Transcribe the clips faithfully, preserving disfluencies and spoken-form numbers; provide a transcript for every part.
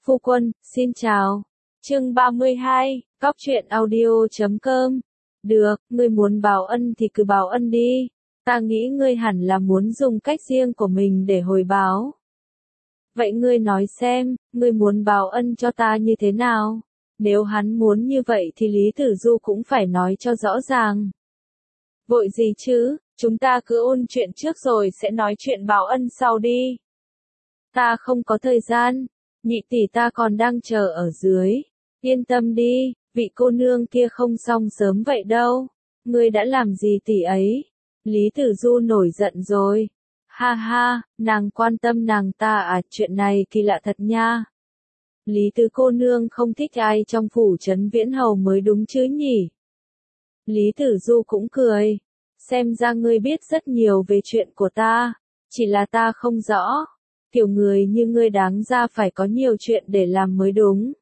Phu quân, xin chào. Chương ba mươi hai, Cóc truyện audio chấm com. Được, ngươi muốn báo ân thì cứ báo ân đi. Ta nghĩ ngươi hẳn là muốn dùng cách riêng của mình để hồi báo. Vậy ngươi nói xem, ngươi muốn báo ân cho ta như thế nào? Nếu hắn muốn như vậy thì Lý Tử Du cũng phải nói cho rõ ràng. Vội gì chứ, chúng ta cứ ôn chuyện trước rồi sẽ nói chuyện báo ân sau đi. Ta không có thời gian, nhị tỷ ta còn đang chờ ở dưới. Yên tâm đi, vị cô nương kia không xong sớm vậy đâu. Ngươi đã làm gì tỷ ấy? Lý Tử Du nổi giận rồi. Ha ha, nàng quan tâm nàng ta à, chuyện này kỳ lạ thật nha. Lý Tứ cô nương không thích ai trong phủ trấn Viễn Hầu mới đúng chứ nhỉ? Lý Tử Du cũng cười. Xem ra ngươi biết rất nhiều về chuyện của ta. Chỉ là ta không rõ. Kiểu người như ngươi đáng ra phải có nhiều chuyện để làm mới đúng.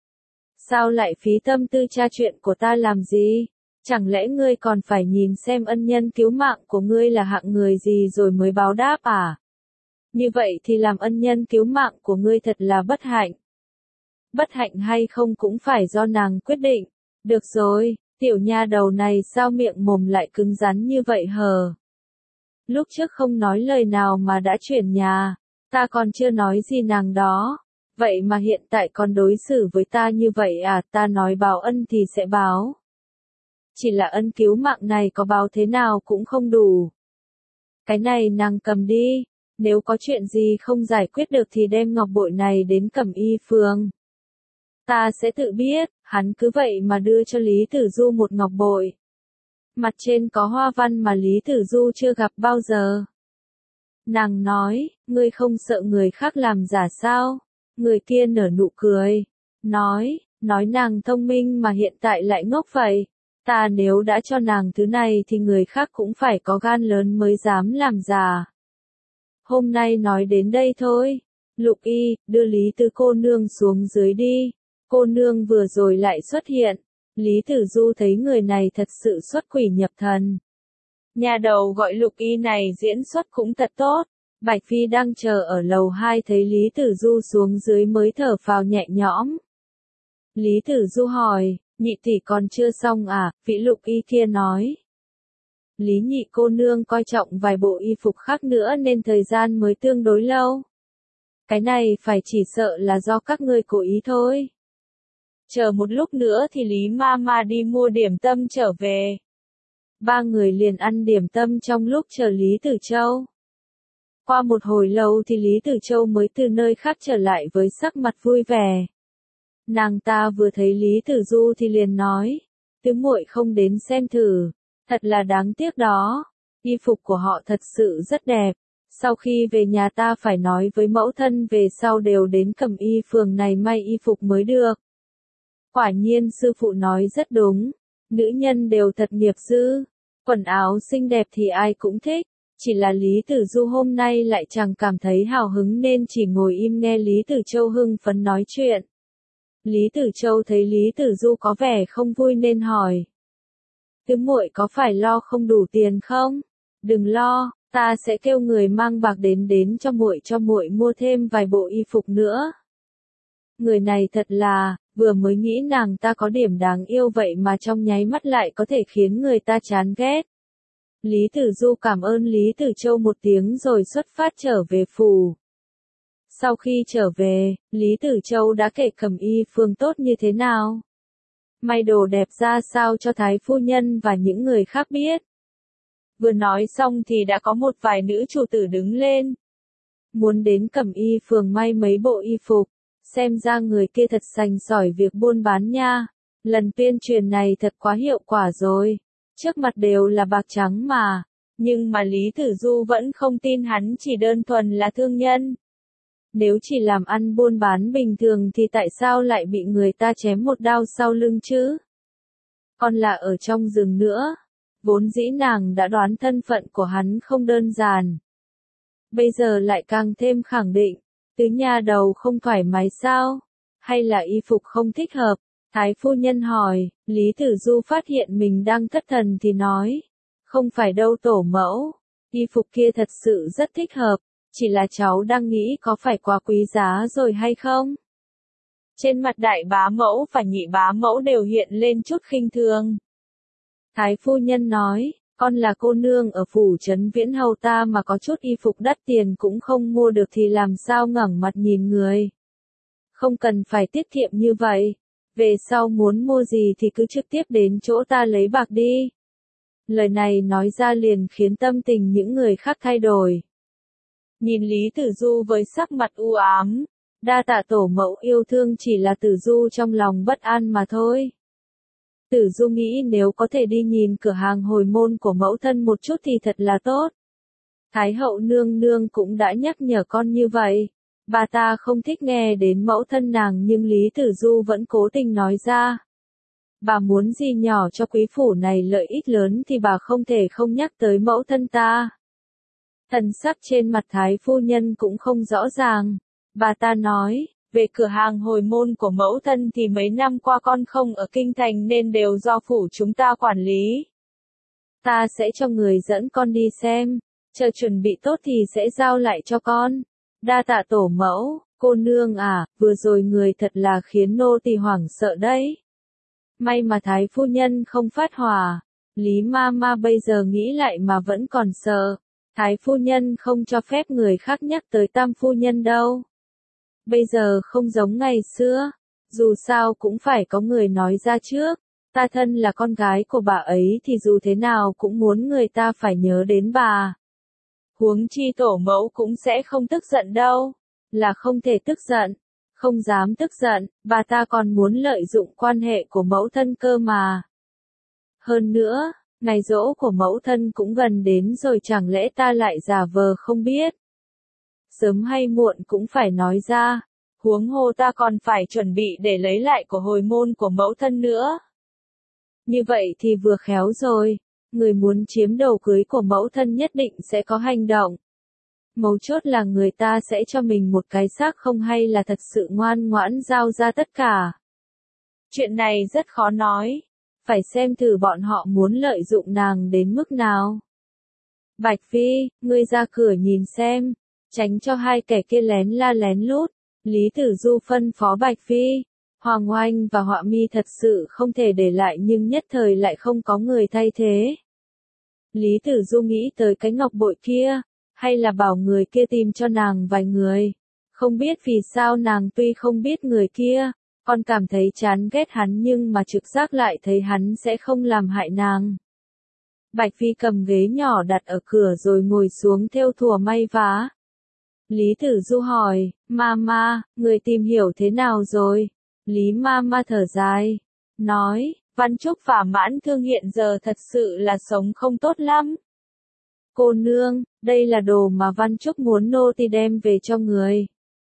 Sao lại phí tâm tư tra chuyện của ta làm gì? Chẳng lẽ ngươi còn phải nhìn xem ân nhân cứu mạng của ngươi là hạng người gì rồi mới báo đáp à? Như vậy thì làm ân nhân cứu mạng của ngươi thật là bất hạnh. Bất hạnh hay không cũng phải do nàng quyết định. Được rồi, tiểu nha đầu này sao miệng mồm lại cứng rắn như vậy hờ? Lúc trước không nói lời nào mà đã chuyển nhà, ta còn chưa nói gì nàng đó. Vậy mà hiện tại còn đối xử với ta như vậy à, ta nói báo ân thì sẽ báo. Chỉ là ân cứu mạng này có báo thế nào cũng không đủ. Cái này nàng cầm đi, nếu có chuyện gì không giải quyết được thì đem ngọc bội này đến Cẩm Y phường. Ta sẽ tự biết, hắn cứ vậy mà đưa cho Lý Tử Du một ngọc bội. Mặt trên có hoa văn mà Lý Tử Du chưa gặp bao giờ. Nàng nói, ngươi không sợ người khác làm giả sao? Người kia nở nụ cười. Nói, nói nàng thông minh mà hiện tại lại ngốc vậy. Ta nếu đã cho nàng thứ này thì người khác cũng phải có gan lớn mới dám làm giả. Hôm nay nói đến đây thôi. Lục Y, đưa Lý Tứ cô nương xuống dưới đi. Cô nương vừa rồi lại xuất hiện. Lý Tử Du thấy người này thật sự xuất quỷ nhập thần. Nhà đầu gọi Lục Y này diễn xuất cũng thật tốt. Bạch Phi đang chờ ở lầu hai thấy Lý Tử Du xuống dưới mới thở phào nhẹ nhõm. Lý Tử Du hỏi, nhị tỷ còn chưa xong à, vị Lục Y kia nói. Lý nhị cô nương coi trọng vài bộ y phục khác nữa nên thời gian mới tương đối lâu. Cái này phải chỉ sợ là do các ngươi cố ý thôi. Chờ một lúc nữa thì Lý ma ma đi mua điểm tâm trở về. Ba người liền ăn điểm tâm trong lúc chờ Lý Tử Châu. Qua một hồi lâu thì Lý Tử Châu mới từ nơi khác trở lại với sắc mặt vui vẻ. Nàng ta vừa thấy Lý Tử Du thì liền nói, tứ muội không đến xem thử, thật là đáng tiếc đó, y phục của họ thật sự rất đẹp, sau khi về nhà ta phải nói với mẫu thân về sau đều đến Cẩm Y phường này may y phục mới được. Quả nhiên sư phụ nói rất đúng, nữ nhân đều thật nghiệp dư, quần áo xinh đẹp thì ai cũng thích. Chỉ là Lý Tử Du hôm nay lại chẳng cảm thấy hào hứng nên chỉ ngồi im nghe Lý Tử Châu hưng phấn nói chuyện. Lý Tử Châu thấy Lý Tử Du có vẻ không vui nên hỏi. Tứ muội có phải lo không đủ tiền không? Đừng lo, ta sẽ kêu người mang bạc đến đến cho muội cho muội mua thêm vài bộ y phục nữa. Người này thật là, vừa mới nghĩ nàng ta có điểm đáng yêu vậy mà trong nháy mắt lại có thể khiến người ta chán ghét. Lý Tử Du cảm ơn Lý Tử Châu một tiếng rồi xuất phát trở về phủ. Sau khi trở về, Lý Tử Châu đã kể Cẩm Y phường tốt như thế nào. May đồ đẹp ra sao cho Thái phu nhân và những người khác biết. Vừa nói xong thì đã có một vài nữ chủ tử đứng lên. Muốn đến Cẩm Y phường may mấy bộ y phục, xem ra người kia thật sành sỏi việc buôn bán nha. Lần tuyên truyền này thật quá hiệu quả rồi. Trước mặt đều là bạc trắng mà, nhưng mà Lý Tử Du vẫn không tin hắn chỉ đơn thuần là thương nhân. Nếu chỉ làm ăn buôn bán bình thường thì tại sao lại bị người ta chém một đao sau lưng chứ? Còn là ở trong rừng nữa, vốn dĩ nàng đã đoán thân phận của hắn không đơn giản. Bây giờ lại càng thêm khẳng định, tứ nha đầu không thoải mái sao? Hay là y phục không thích hợp? Thái phu nhân hỏi, Lý Tử Du phát hiện mình đang thất thần thì nói, không phải đâu tổ mẫu, y phục kia thật sự rất thích hợp, chỉ là cháu đang nghĩ có phải quá quý giá rồi hay không? Trên mặt đại bá mẫu và nhị bá mẫu đều hiện lên chút khinh thường. Thái phu nhân nói, con là cô nương ở phủ trấn Viễn Hầu ta mà có chút y phục đắt tiền cũng không mua được thì làm sao ngẩng mặt nhìn người. Không cần phải tiết kiệm như vậy. Về sau muốn mua gì thì cứ trực tiếp đến chỗ ta lấy bạc đi. Lời này nói ra liền khiến tâm tình những người khác thay đổi. Nhìn Lý Tử Du với sắc mặt u ám, đa tạ tổ mẫu yêu thương, chỉ là Tử Du trong lòng bất an mà thôi. Tử Du nghĩ nếu có thể đi nhìn cửa hàng hồi môn của mẫu thân một chút thì thật là tốt. Thái hậu nương nương cũng đã nhắc nhở con như vậy. Bà ta không thích nghe đến mẫu thân nàng nhưng Lý Tử Du vẫn cố tình nói ra. Bà muốn gì nhỏ cho quý phủ này lợi ích lớn thì bà không thể không nhắc tới mẫu thân ta. Thần sắc trên mặt Thái phu nhân cũng không rõ ràng. Bà ta nói, về cửa hàng hồi môn của mẫu thân thì mấy năm qua con không ở kinh thành nên đều do phủ chúng ta quản lý. Ta sẽ cho người dẫn con đi xem, chờ chuẩn bị tốt thì sẽ giao lại cho con. Đa tạ tổ mẫu, cô nương à, vừa rồi người thật là khiến nô tỳ hoảng sợ đấy. May mà Thái phu nhân không phát hỏa. Lý ma ma bây giờ nghĩ lại mà vẫn còn sợ. Thái phu nhân không cho phép người khác nhắc tới tam phu nhân đâu. Bây giờ không giống ngày xưa. Dù sao cũng phải có người nói ra trước. Ta thân là con gái của bà ấy thì dù thế nào cũng muốn người ta phải nhớ đến bà. Huống chi tổ mẫu cũng sẽ không tức giận đâu. Là không thể tức giận. Không dám tức giận, bà ta còn muốn lợi dụng quan hệ của mẫu thân cơ mà. Hơn nữa, ngày giỗ của mẫu thân cũng gần đến rồi, chẳng lẽ ta lại giả vờ không biết. Sớm hay muộn cũng phải nói ra, huống hồ ta còn phải chuẩn bị để lấy lại của hồi môn của mẫu thân nữa. Như vậy thì vừa khéo rồi, người muốn chiếm đầu cưới của mẫu thân nhất định sẽ có hành động. Mấu chốt là người ta sẽ cho mình một cái xác không hay là thật sự ngoan ngoãn giao ra tất cả. Chuyện này rất khó nói. Phải xem thử bọn họ muốn lợi dụng nàng đến mức nào. Bạch Phi, ngươi ra cửa nhìn xem. Tránh cho hai kẻ kia lén la lén lút. Lý Tử Du phân phó Bạch Phi. Hoàng Oanh và Họa Mi thật sự không thể để lại nhưng nhất thời lại không có người thay thế. Lý Tử Du nghĩ tới cái ngọc bội kia. Hay là bảo người kia tìm cho nàng vài người. Không biết vì sao nàng tuy không biết người kia, còn cảm thấy chán ghét hắn nhưng mà trực giác lại thấy hắn sẽ không làm hại nàng. Bạch Phi cầm ghế nhỏ đặt ở cửa rồi ngồi xuống thêu thùa may vá. Lý Tử Du hỏi, Mama, người tìm hiểu thế nào rồi? Lý Mama thở dài, nói, Văn Trúc và Mãn Thương hiện giờ thật sự là sống không tốt lắm. Cô nương, đây là đồ mà Văn Trúc muốn nô tỳ đem về cho người.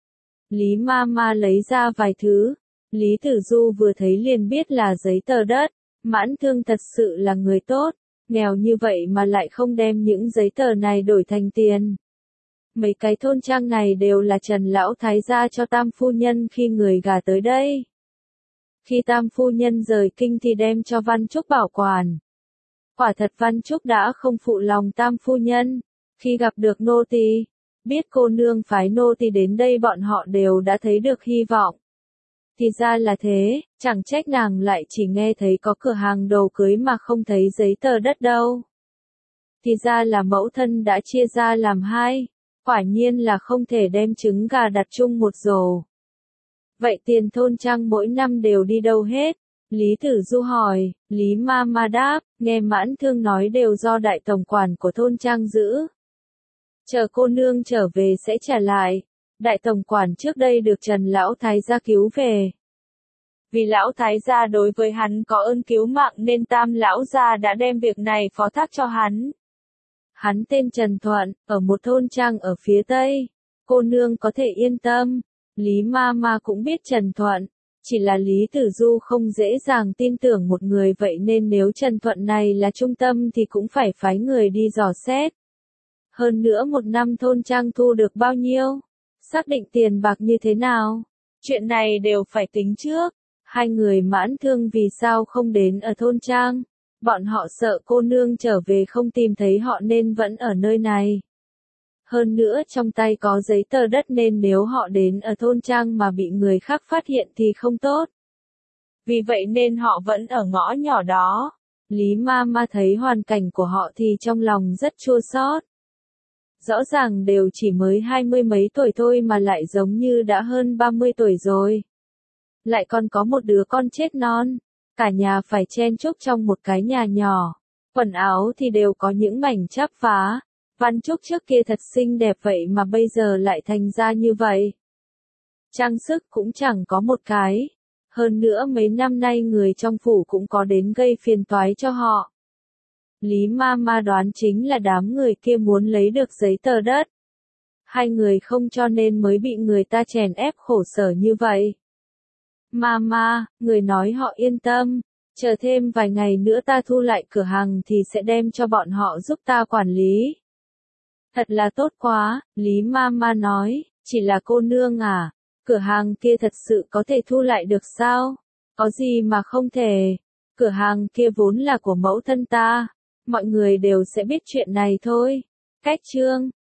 Lý Mama lấy ra vài thứ. Lý Tử Du vừa thấy liền biết là giấy tờ đất. Mãn Thương thật sự là người tốt. Nghèo như vậy mà lại không đem những giấy tờ này đổi thành tiền. Mấy cái thôn trang này đều là Trần Lão Thái gia cho Tam Phu Nhân khi người gả tới đây. Khi Tam Phu Nhân rời kinh thì đem cho Văn Trúc bảo quản. Quả thật Văn Trúc đã không phụ lòng Tam Phu Nhân. Khi gặp được nô tỳ, biết cô nương phái nô tỳ đến đây bọn họ đều đã thấy được hy vọng. Thì ra là thế, chẳng trách nàng lại chỉ nghe thấy có cửa hàng đồ cưới mà không thấy giấy tờ đất đâu. Thì ra là mẫu thân đã chia ra làm hai, quả nhiên là không thể đem trứng gà đặt chung một rổ. Vậy tiền thôn trang mỗi năm đều đi đâu hết? Lý Tử Du hỏi. Lý Mama đáp, nghe Mãn Thương nói đều do đại tổng quản của thôn trang giữ. Chờ cô nương trở về sẽ trả lại. Đại tổng quản trước đây được Trần Lão Thái gia cứu về. Vì Lão Thái gia đối với hắn có ơn cứu mạng nên Tam Lão gia đã đem việc này phó thác cho hắn. Hắn tên Trần Thuận, ở một thôn trang ở phía Tây. Cô nương có thể yên tâm. Lý Mama cũng biết Trần Thuận. Chỉ là Lý Tử Du không dễ dàng tin tưởng một người vậy nên nếu Trần Thuận này là trung tâm thì cũng phải phái người đi dò xét. Hơn nữa một năm thôn trang thu được bao nhiêu? Xác định tiền bạc như thế nào? Chuyện này đều phải tính trước. Hai người Mãn Thương vì sao không đến ở thôn trang? Bọn họ sợ cô nương trở về không tìm thấy họ nên vẫn ở nơi này. Hơn nữa trong tay có giấy tờ đất nên nếu họ đến ở thôn trang mà bị người khác phát hiện thì không tốt. Vì vậy nên họ vẫn ở ngõ nhỏ đó. Lý Mama thấy hoàn cảnh của họ thì trong lòng rất chua xót. Rõ ràng đều chỉ mới hai mươi mấy tuổi thôi mà lại giống như đã hơn ba mươi tuổi rồi. Lại còn có một đứa con chết non. Cả nhà phải chen chúc trong một cái nhà nhỏ. Quần áo thì đều có những mảnh chắp phá. Văn Trúc trước kia thật xinh đẹp vậy mà bây giờ lại thành ra như vậy. Trang sức cũng chẳng có một cái. Hơn nữa mấy năm nay người trong phủ cũng có đến gây phiền toái cho họ. Lý Mama đoán chính là đám người kia muốn lấy được giấy tờ đất. Hai người không cho nên mới bị người ta chèn ép khổ sở như vậy. Mama, người nói họ yên tâm. Chờ thêm vài ngày nữa ta thu lại cửa hàng thì sẽ đem cho bọn họ giúp ta quản lý. Thật là tốt quá, Lý Mama nói, chỉ là cô nương à, cửa hàng kia thật sự có thể thu lại được sao? Có gì mà không thể, cửa hàng kia vốn là của mẫu thân ta, mọi người đều sẽ biết chuyện này thôi. Cách chương